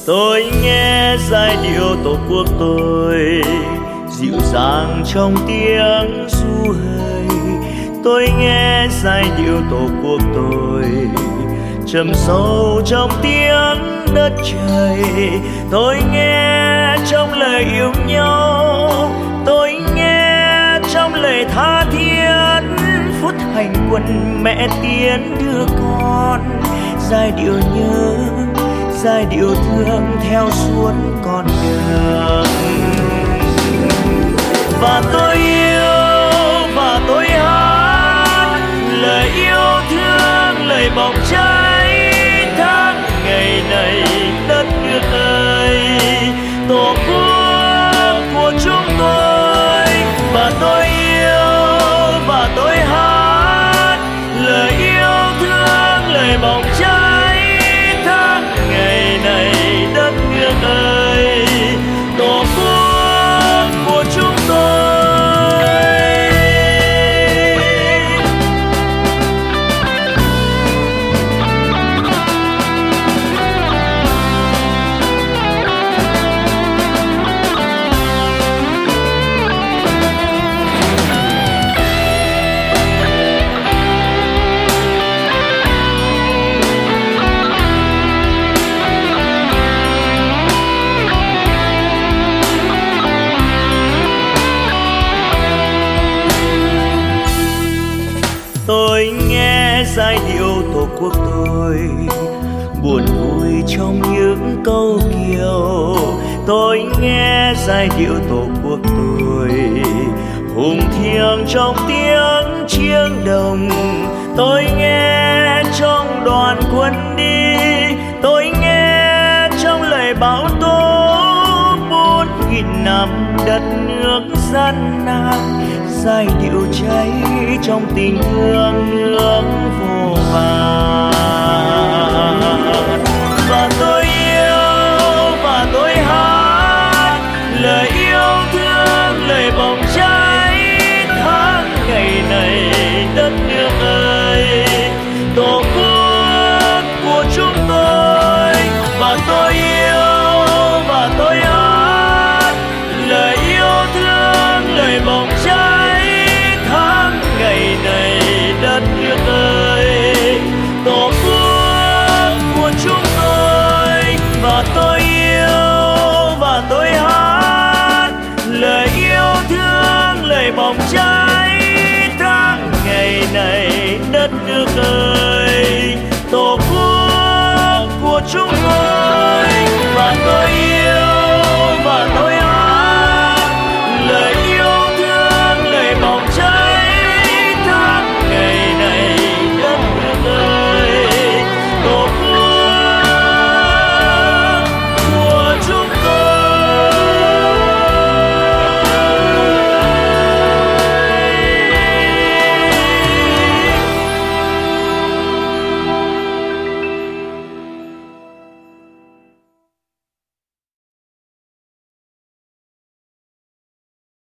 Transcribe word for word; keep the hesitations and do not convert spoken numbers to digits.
Tôi nghe giai điệu tổ quốc tôi dịu dàng trong tiếng ru hời. Tôi nghe giai điệu tổ quốc tôi trầm sâu trong tiếng đất trời. Tôi nghe trong lời yêu nhau, tôi nghe trong lời tha thiết, phút hành quân mẹ tiến đưa con. Giai điệu nhớ, giai điệu thương theo suốt con đường. Và tôi yêu, và tôi hát lời yêu thương, lời bỏng cháy tháng ngày này. Đất nước ơi, tổ quốc của chúng tôi. Và tôi yêu, và tôi hát lời yêu thương, lời bỏng cháy tháng ngày này. Đất nước ơi, tổ quốc của chúng tôi. Tôi nghe giai điệu tổ quốc tôi buồn vui trong những câu kiều. Tôi nghe giai điệu tổ quốc tôi hùng thiêng trong tiếng chiêng đồng. Tôi nghe trong đoàn quân đi, tôi nghe trong lời bão tố bốn nghìn năm đất nước gian nan. Giai điệu cháy trong tình thương nước vô vàn.